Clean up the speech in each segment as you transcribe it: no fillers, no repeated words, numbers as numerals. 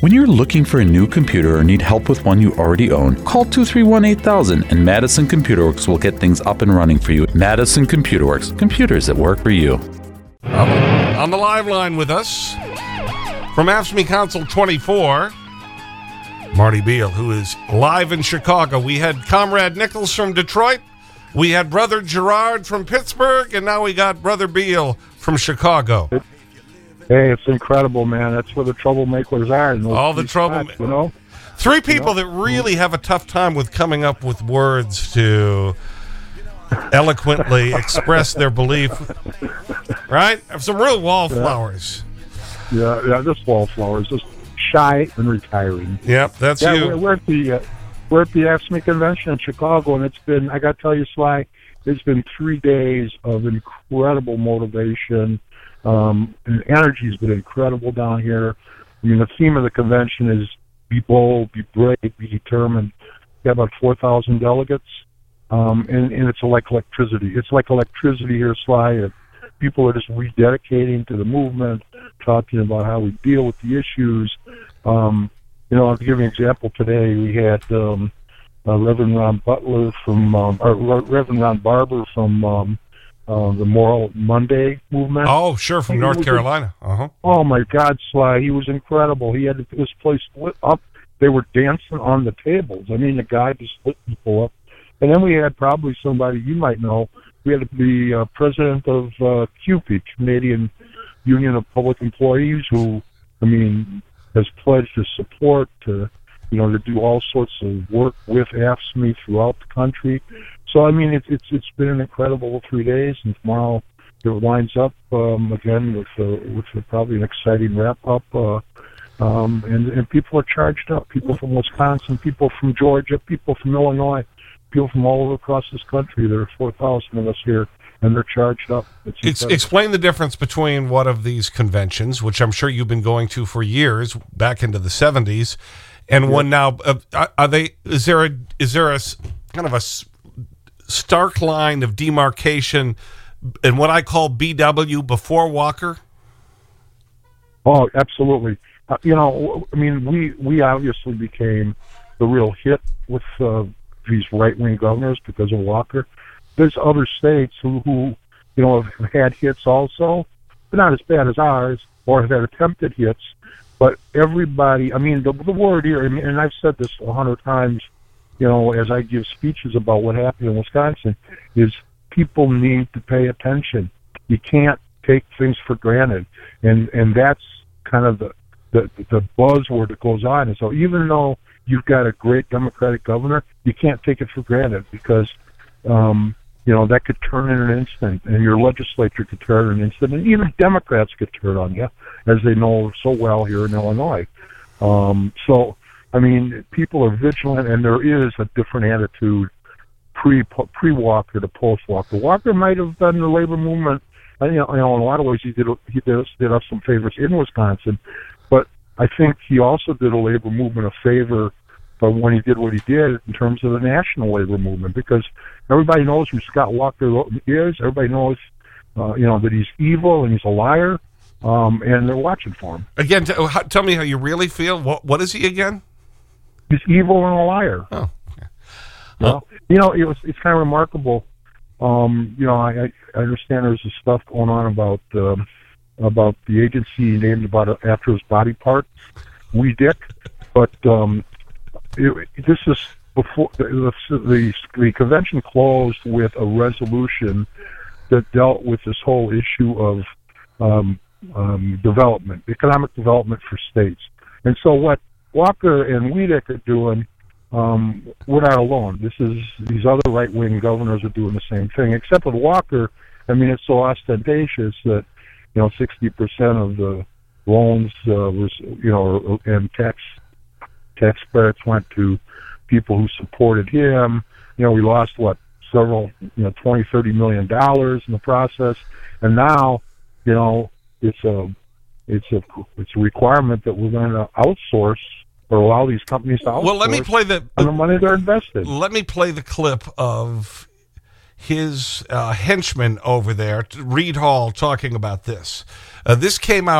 When you're looking for a new computer or need help with one you already own, call 231-8000 and Madison Computer Works will get things up and running for you. Madison Computer Works, computers that work for you. On the live line with us from AFSCME Council 24, Marty Beil, who is live in Chicago. We had Comrade Nichols from Detroit. We had Brother Gerard from Pittsburgh. And now we got Brother Beil from Chicago. Hey, it's incredible, man. That's where the troublemakers are. All the trouble, you know? Three people that really have a tough time with coming up with words to eloquently express their belief. Right? Some real wallflowers. Yeah, just wallflowers. Just shy and retiring. Yep, that's you. We're at the AFSCME convention in Chicago, and it's been, I got to tell you, Sly, it's been 3 days of incredible motivation. And energy's been incredible down here. I mean, the theme of the convention is be bold, be brave, be determined. We have about 4,000 delegates, and it's like electricity. It's like electricity here, Sly. And people are just rededicating to the movement, talking about how we deal with the issues. You know, I'll give you an example. Today we had Reverend Ron Butler from, or Reverend Ron Barber from the Moral Monday movement. Oh, sure, from North Carolina. Oh, my God, Sly. He was incredible. He had this place lit up. They were dancing on the tables. I mean, the guy just lit people up. And then we had probably somebody you might know. We had the president of CUPE, Canadian Union of Public Employees, who, I mean, has pledged his support to, you know, to do all sorts of work with AFSCME throughout the country. So, I mean, it's been an incredible 3 days, and tomorrow it lines up again with probably an exciting wrap-up. And people are charged up. People from Wisconsin, people from Georgia, people from Illinois, people from all over across this country. There are 4,000 of us here, and they're charged up. Explain the difference between one of these conventions, which I'm sure you've been going to for years, back into the 70s, and one now. Is there a kind of a stark line of demarcation in what I call BW before Walker? Oh, absolutely. You know, I mean, we obviously became the real hit with these right-wing governors because of Walker. There's other states who you know, have had hits also, but not as bad as ours, or have had attempted hits. But everybody, I mean, the word here, and I've said this 100 times, you know, as I give speeches about what happened in Wisconsin, is people need to pay attention. You can't take things for granted, and that's kind of the buzzword that goes on. And so even though you've got a great Democratic governor, you can't take it for granted because, you know, that could turn in an instant, and your legislature could turn in an instant, and even Democrats could turn on you, as they know so well here in Illinois. So, I mean, people are vigilant, and there is a different attitude pre-Walker to post-Walker. Walker might have done the labor movement. You know, in a lot of ways, he did us some favors in Wisconsin, but I think he also did a labor movement a favor when he did what he did in terms of the national labor movement, because everybody knows who Scott Walker is. Everybody knows, you know, that he's evil and he's a liar, and they're watching for him. Again, tell me how you really feel. What is he again? He's evil and a liar. Oh, okay. Well, you know, it's kind of remarkable. You know, I understand there's this stuff going on about the agency named after his body part, WeDick, but this is before the convention closed with a resolution that dealt with this whole issue of development, economic development for states. And so what Walker and WeDick are doing, we're not alone. These other right-wing governors are doing the same thing, except with Walker. I mean, it's so ostentatious that, you know, 60% of the loans was, you know, and tax credits went to people who supported him. You know, we lost several, you know, $20-30 million in the process, and now, you know, it's a requirement that we're going to outsource or allow these companies to outsource. Well, let me play the money they're invested. Let me play the clip of his henchman over there, Reed Hall, talking about this. This came out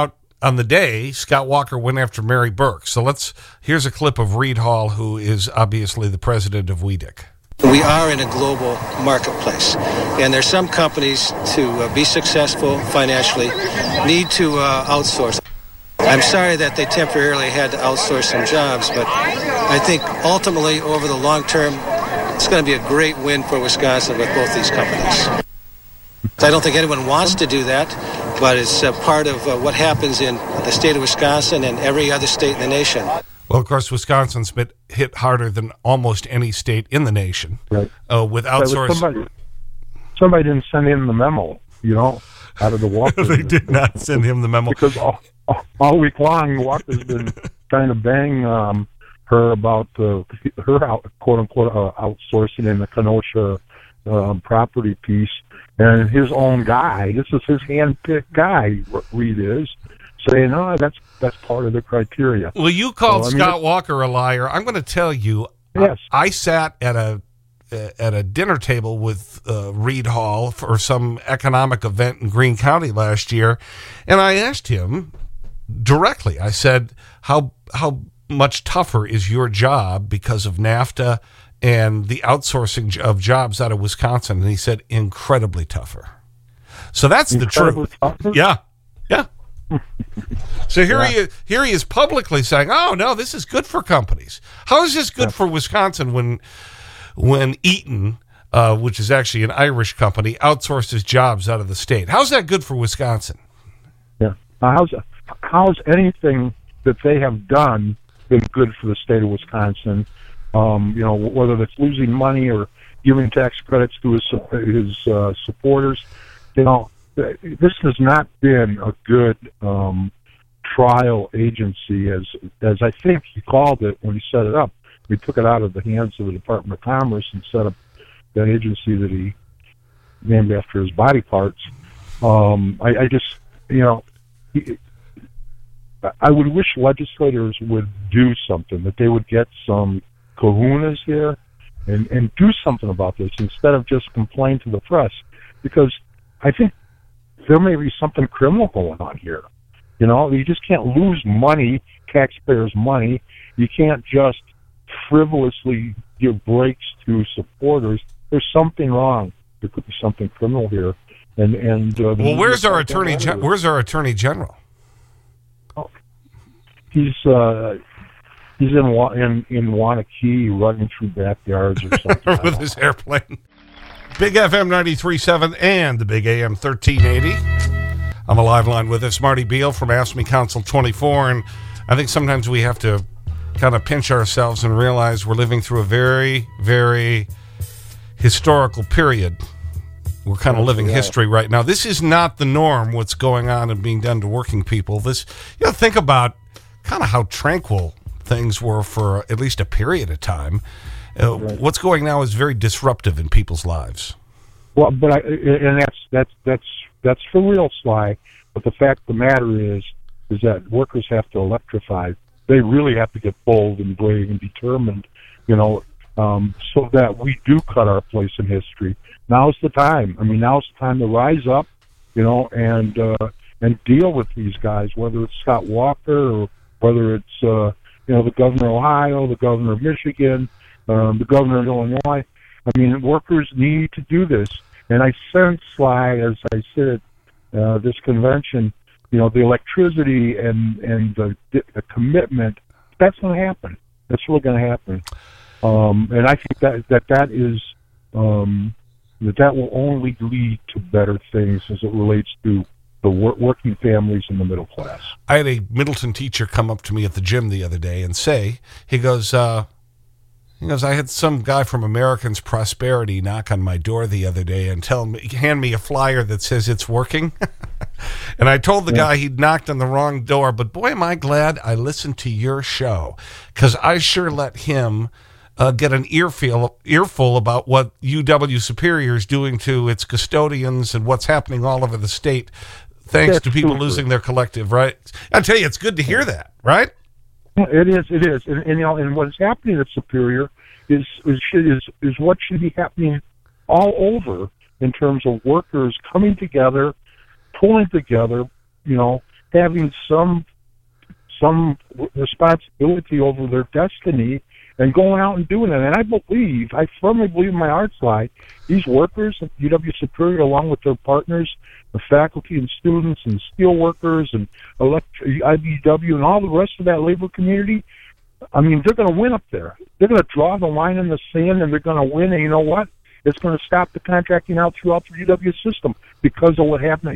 on the day, Scott Walker went after Mary Burke. So here's a clip of Reed Hall, who is obviously the president of WEDC. We are in a global marketplace, and there's some companies to be successful financially need to outsource. I'm sorry that they temporarily had to outsource some jobs, but I think ultimately over the long term, it's going to be a great win for Wisconsin with both these companies. I don't think anyone wants to do that, but it's part of what happens in the state of Wisconsin and every other state in the nation. Well, of course, Wisconsin's been hit harder than almost any state in the nation. Right. With outsourcing. Somebody didn't send in the memo, out of the Walker. They did not send him the memo. Because all week long, Walker's been trying to bang her about her quote-unquote outsourcing in the Kenosha property piece. And his own guy, this is his hand-picked guy, Reed is, saying, no, that's part of the criteria. Well, you called Scott Walker a liar. I'm going to tell you, yes. I sat at a dinner table with Reed Hall for some economic event in Greene County last year, and I asked him directly, I said, how much tougher is your job because of NAFTA and the outsourcing of jobs out of Wisconsin? And he said, incredibly tougher. So that's the truth. Tougher? Yeah. So here he is publicly saying, oh, no, this is good for companies. How is this good for Wisconsin when Eaton, which is actually an Irish company, outsources jobs out of the state? How's that good for Wisconsin? Yeah. How's anything that they have done been good for the state of Wisconsin? Whether that's losing money or giving tax credits to his supporters, this has not been a good trial agency, as I think he called it when he set it up. He took it out of the hands of the Department of Commerce and set up that agency that he named after his body parts. I just, I would wish legislators would do something, that they would get some kahunas here and do something about this instead of just complain to the press, because I think there may be something criminal going on here. You just can't lose money, taxpayers' money. You can't just frivolously give breaks to supporters. There's something wrong. There could be something criminal here. Well, where's our attorney general? Oh, he's in Wanakee running through backyards or something. With his airplane. Big FM 93.7 and the Big AM 1380. I'm a live line with us, Marty Beal from Ask Me Council 24. And I think sometimes we have to kind of pinch ourselves and realize we're living through a very, very historical period. We're kind of living history right now. This is not the norm, what's going on and being done to working people. Think about kind of how tranquil things were for at least a period of time. What's going now is very disruptive in people's lives. Well, but that's for real, Sly. But the fact of the matter is that workers have to electrify. They really have to get bold and brave and determined, so that we do cut our place in history. Now's the time. Now's the time to rise up, and deal with these guys, whether it's Scott Walker or whether it's the governor of Ohio, the governor of Michigan, the governor of Illinois. Workers need to do this. And I sense, Sly, as I sit at this convention, the electricity and the commitment, that's going to happen. That's really going to happen. And I think that is that will only lead to better things as it relates to the working families and the middle class. I had a Middleton teacher come up to me at the gym the other day and say, he goes, I had some guy from Americans Prosperity knock on my door the other day and hand me a flyer that says it's working. And I told the guy he'd knocked on the wrong door, but boy, am I glad I listened to your show, because I sure let him get an earful about what UW Superior is doing to its custodians and what's happening all over the state, thanks to people losing their collective rights. I tell you, it's good to hear that, right? It is. And what is happening at Superior is what should be happening all over in terms of workers coming together, pulling together, having some responsibility over their destiny and going out and doing it. And I firmly believe in my heart side, these workers at UW Superior, along with their partners, the faculty and students and steel workers and IBEW and all the rest of that labor community, I mean, they're going to win up there. They're going to draw the line in the sand, and they're going to win. And you know what? It's going to stop the contracting out throughout the UW system because of what happened at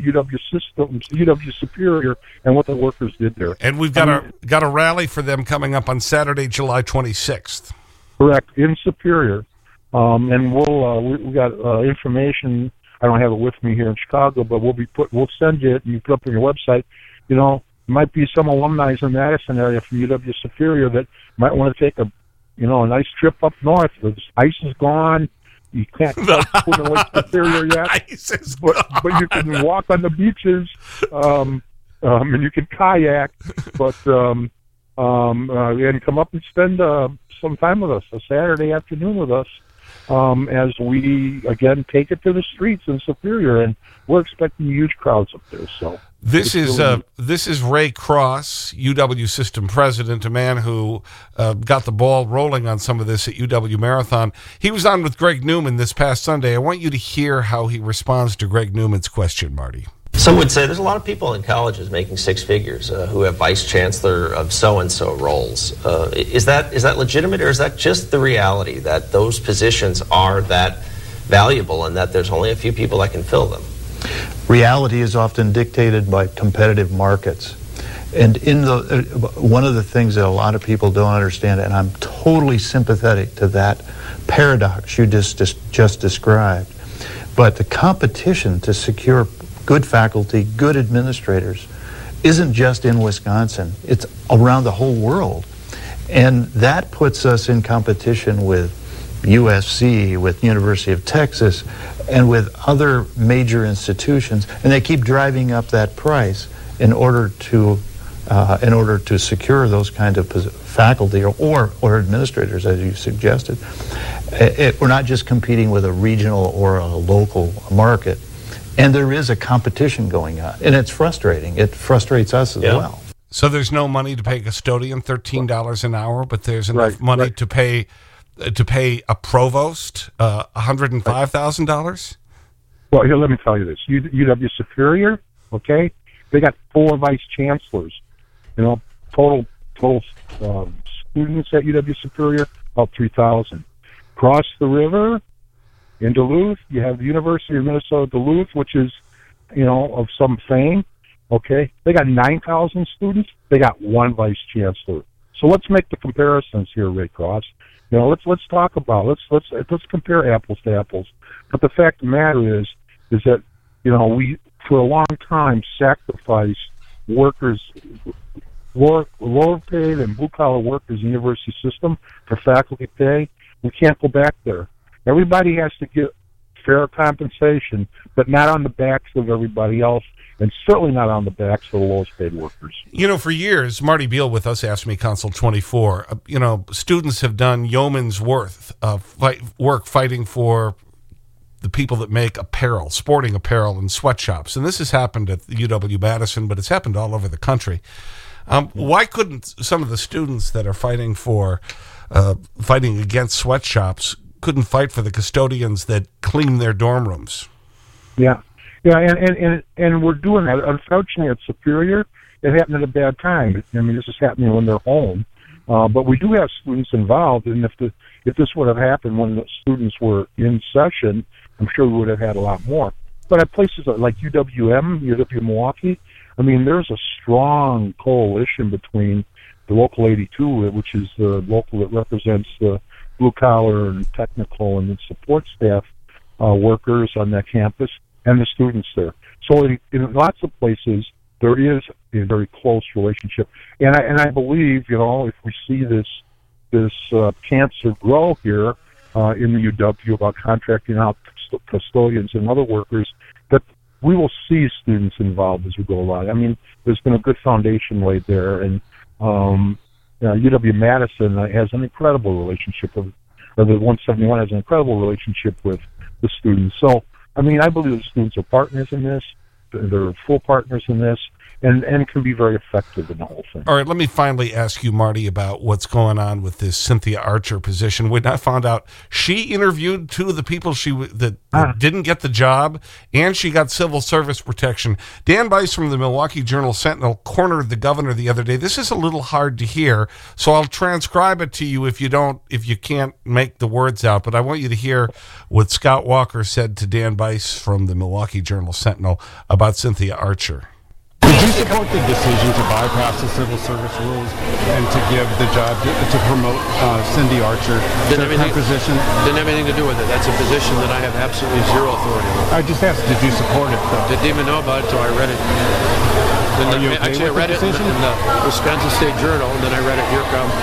UW Superior, and what the workers did there. And we've got a rally for them coming up on Saturday, July 26th. Correct, in Superior. And we got information. I don't have it with me here in Chicago, but we'll send you it, and you put it up on your website. You know, might be some alumni in the Madison area from UW Superior that might want to take a nice trip up north. The ice is gone. You can't put in Lake Superior yet, but you can walk on the beaches, and you can kayak, and come up and spend some time with us, a Saturday afternoon with us, as we again take it to the streets in Superior, and we're expecting huge crowds up there. So this is Ray Cross, UW System President, a man who got the ball rolling on some of this at UW Marathon. He was on with Greg Newman this past Sunday. I want you to hear how he responds to Greg Newman's question, Marty. Some would say there's a lot of people in colleges making six figures who have vice chancellor of so-and-so roles. Is that legitimate, or is that just the reality that those positions are that valuable and that there's only a few people that can fill them? Reality is often dictated by competitive markets. And one of the things that a lot of people don't understand, and I'm totally sympathetic to that paradox you just described, but the competition to secure good faculty, good administrators, isn't just in Wisconsin. It's around the whole world. And that puts us in competition with USC, with University of Texas, and with other major institutions, and they keep driving up that price in order to secure those kind of faculty or administrators, as you suggested. We're not just competing with a regional or a local market, and there is a competition going on, and it's frustrating. It frustrates us as well. So there's no money to pay a custodian $13 an hour, but there's enough money to pay a provost $105,000? Well, here, let me tell you this. UW Superior, okay, they got 4 vice chancellors. Total students at UW Superior, about 3,000. Across the river in Duluth, you have the University of Minnesota Duluth, which is, of some fame, okay? They got 9,000 students. They got 1 vice chancellor. So let's make the comparisons here, Ray Cross. Let's talk about let's compare apples to apples. But the fact of the matter is that we for a long time sacrificed workers, lower paid and blue collar workers in the university system for faculty pay. We can't go back there. Everybody has to get fair compensation, but not on the backs of everybody else, and certainly not on the backs of the lowest paid workers. For years, Marty Beal with us, Ask Me Consult 24, students have done yeoman's worth of work fighting for the people that make apparel, sporting apparel and sweatshops. And this has happened at UW-Madison, but it's happened all over the country. Why couldn't some of the students that are fighting against sweatshops couldn't fight for the custodians that clean their dorm rooms? Yeah, and we're doing that. Unfortunately, at Superior, it happened at a bad time. This is happening when they're home. But we do have students involved, and if this would have happened when the students were in session, I'm sure we would have had a lot more. But at places like UW-Milwaukee, there's a strong coalition between the Local 82, which is the local that represents the blue-collar and technical and support staff workers on that campus, and the students there. So in lots of places, there is a very close relationship. And I believe, if we see this cancer grow here in the UW about contracting out custodians and other workers, that we will see students involved as we go along. There's been a good foundation laid there, and UW-Madison has an incredible relationship the 171 has an incredible relationship with the students. So, I believe the students are partners in this. They're full partners in this. and can be very effective in the whole thing. All right, let me finally ask you, Marty, about what's going on with this Cynthia Archer position. When I found out she interviewed two of the people that didn't get the job, and she got civil service protection. Dan Bice from the Milwaukee Journal-Sentinel cornered the governor the other day. This is a little hard to hear, so I'll transcribe it to you if you can't make the words out. But I want you to hear what Scott Walker said to Dan Bice from the Milwaukee Journal-Sentinel about Cynthia Archer. Did you support the decision to bypass the civil service rules and to give the job to promote Cindy Archer to her position? Didn't have anything to do with it. That's a position that I have absolutely zero authority over. I just asked, did you support it, though? Didn't even know about it until I read it. Actually, I read it in the Wisconsin State Journal, and then I read it here.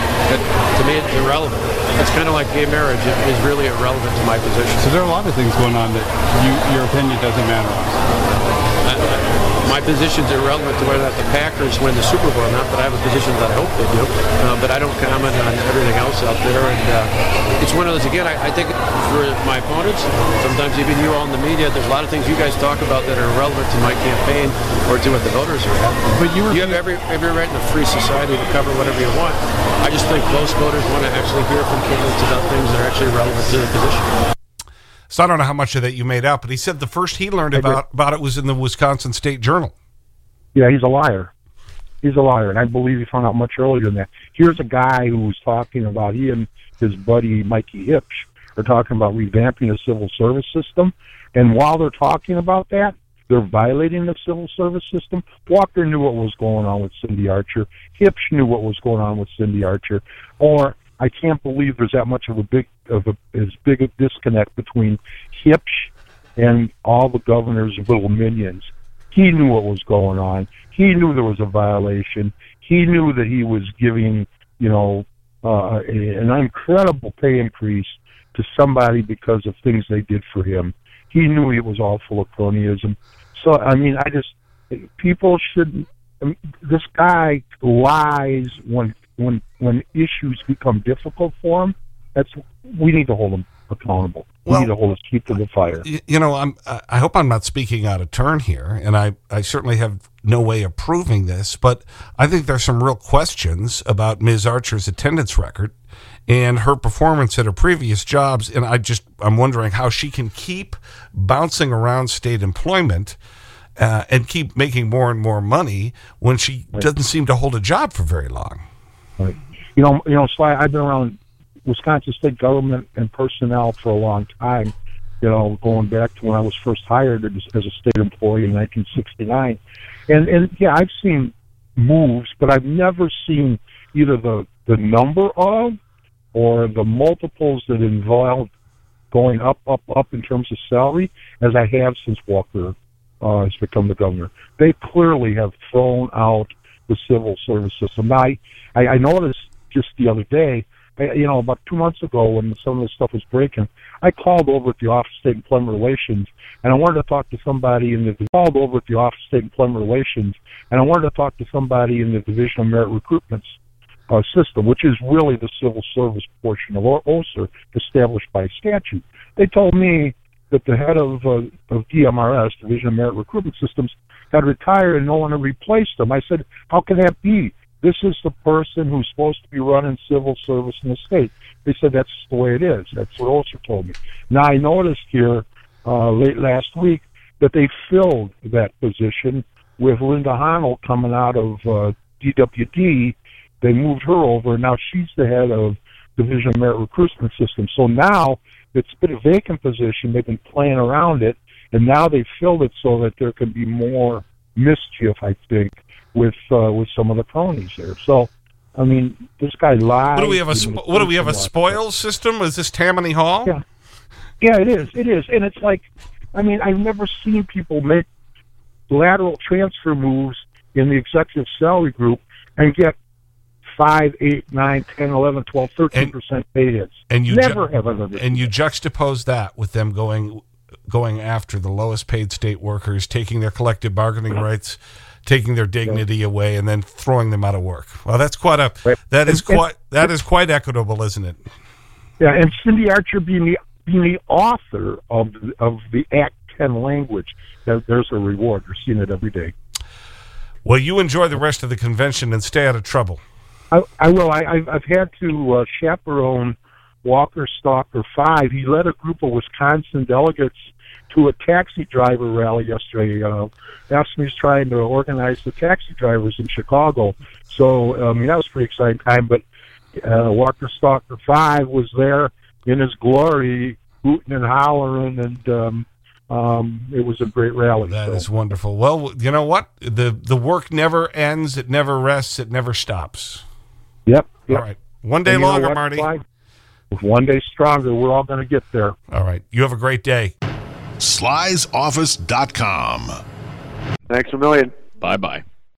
To me, it's irrelevant. It's kind of like gay marriage. It is really irrelevant to my position. So there are a lot of things going on that your opinion doesn't matter on. My position's irrelevant to whether or not the Packers win the Super Bowl or not, but I have a position that I hope they do. But I don't comment on everything else out there. And it's one of those, again, I think for my opponents, sometimes even you all in the media, there's a lot of things you guys talk about that are irrelevant to my campaign or to what the voters are at. But you have every right in a free society to cover whatever you want. I just think most voters want to actually hear from candidates about things that are actually relevant to the position. So I don't know how much of that you made out, but he said the first he learned about it was in the Wisconsin State Journal. Yeah, he's a liar. He's a liar, and I believe he found out much earlier than that. Here's a guy who was talking about, he and his buddy Mikey Hipsch are talking about revamping the civil service system, and while they're talking about that, they're violating the civil service system. Walker knew what was going on with Cindy Archer. Hipsch knew what was going on with Cindy Archer. Or I can't believe there's that much of as big a disconnect between Hipsch and all the governor's little minions. He knew what was going on. He knew there was a violation. He knew that he was giving, an incredible pay increase to somebody because of things they did for him. He knew it was all full of cronyism. So, I mean, people shouldn't. This guy lies when issues become difficult for him. We need to hold him accountable. We need to hold his feet to the fire. I hope I'm not speaking out of turn here, and I certainly have no way of proving this, but I think there's some real questions about Ms. Archer's attendance record and her performance at her previous jobs, and I'm wondering how she can keep bouncing around state employment and keep making more and more money when she doesn't seem to hold a job for very long. Right. Sly, I've been around Wisconsin state government and personnel for a long time, going back to when I was first hired as a state employee in 1969. And yeah, I've seen moves, but I've never seen either the number of or the multiples that involve going up in terms of salary as I have since Walker has become the governor. They clearly have thrown out the civil service system. Now, I noticed just the other day, about 2 months ago when some of this stuff was breaking, I called over at the Office of State Employment Relations, and I wanted to talk to somebody in the Division of Merit Recruitment system, which is really the civil service portion of OSER established by statute. They told me that the head of DMRS, Division of Merit Recruitment Systems, had retired and no one had replaced him. I said, how can that be? This is the person who's supposed to be running civil service in the state. They said that's the way it is. That's what OSER told me. Now, I noticed here late last week that they filled that position with Linda Honnold coming out of DWD. They moved her over, and now she's the head of Division of Merit Recruitment System. So now it's been a vacant position. They've been playing around it, and now they filled it so that there can be more mischief, I think, with some of the cronies there. So, I mean, this guy lies. What do we have a spoils system? Is this Tammany Hall? Yeah, it is. It is, and it's like, I mean, I've never seen people make lateral transfer moves in the executive salary group and get 5, 8, 9, 10, 11, 12, 13% pay hits. And you never have ever. And you juxtapose that with them going after the lowest paid state workers, taking their collective bargaining rights, taking their dignity away, and then throwing them out of work. Well, that's that is quite equitable, isn't it? Yeah, and Cindy Archer being the author of the Act 10 language, there's a reward. You're seeing it every day. Well, you enjoy the rest of the convention and stay out of trouble. I will. I've had to chaperone Walker Stalker 5. He led a group of Wisconsin delegates to a taxi driver rally yesterday. AFSCME's trying to organize the taxi drivers in Chicago. So, that was a pretty exciting time. But Walker Stalker 5 was there in his glory, hooting and hollering, and it was a great rally. That is wonderful. Well, you know what? The work never ends. It never rests. It never stops. Yep. All right. One day longer, Marty. One day stronger. We're all going to get there. All right. You have a great day. Sly'sOffice.com. Thanks a million. Bye-bye.